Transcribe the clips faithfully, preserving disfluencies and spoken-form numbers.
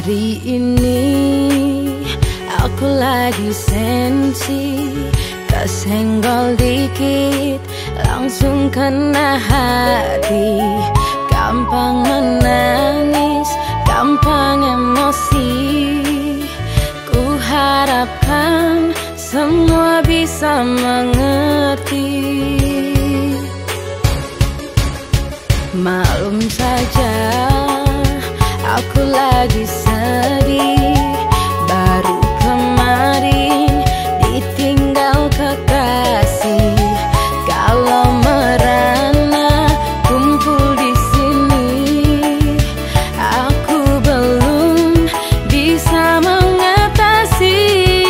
Hari ini aku lagi sensi, kesenggol dikit langsung kena hati. Gampang menangis, gampang emosi. Ku harapkan semua bisa mengerti. Maklum saja aku lagi sedih. Baru kemarin ditinggal kekasih. Kalau merana kumpul di sini, aku belum bisa mengatasi.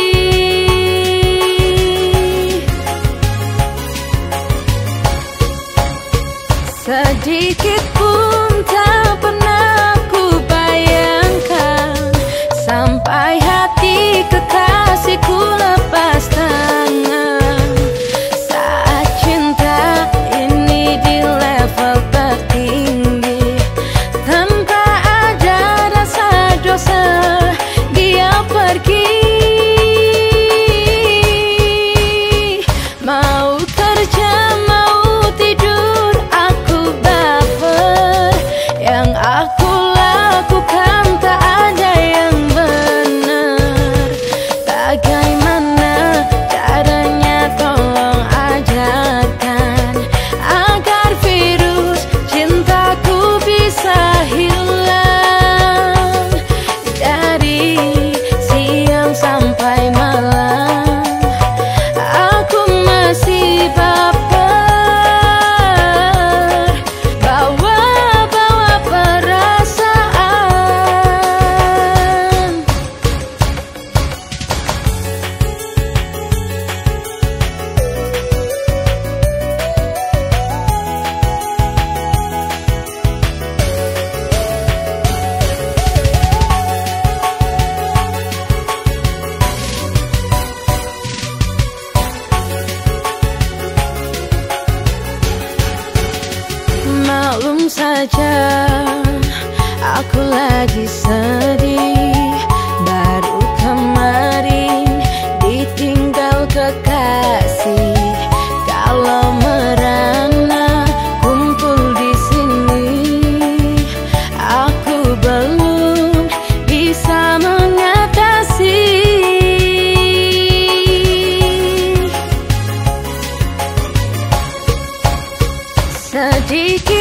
Sedikit pun tak pernah ku bayangkan sampai hati kekasihku lepas tangan. Saat cinta ini di level tertinggi, tanpa ada rasa dosa dia pergi. Mau kerja mau tidur aku baper. Yang aku lakukan tak ada yang benar. Bagaimana caranya tolong ajarkan agar virus cintaku bisa hilang. Dari siang sampai malam aku masih baper, bawa-bawa perasaan. Maklum saja aku lagi sedih. Baru kemarin ditinggal kekasih. Kalau merana kumpul di sini, aku belum bisa mengatasi. Sedikit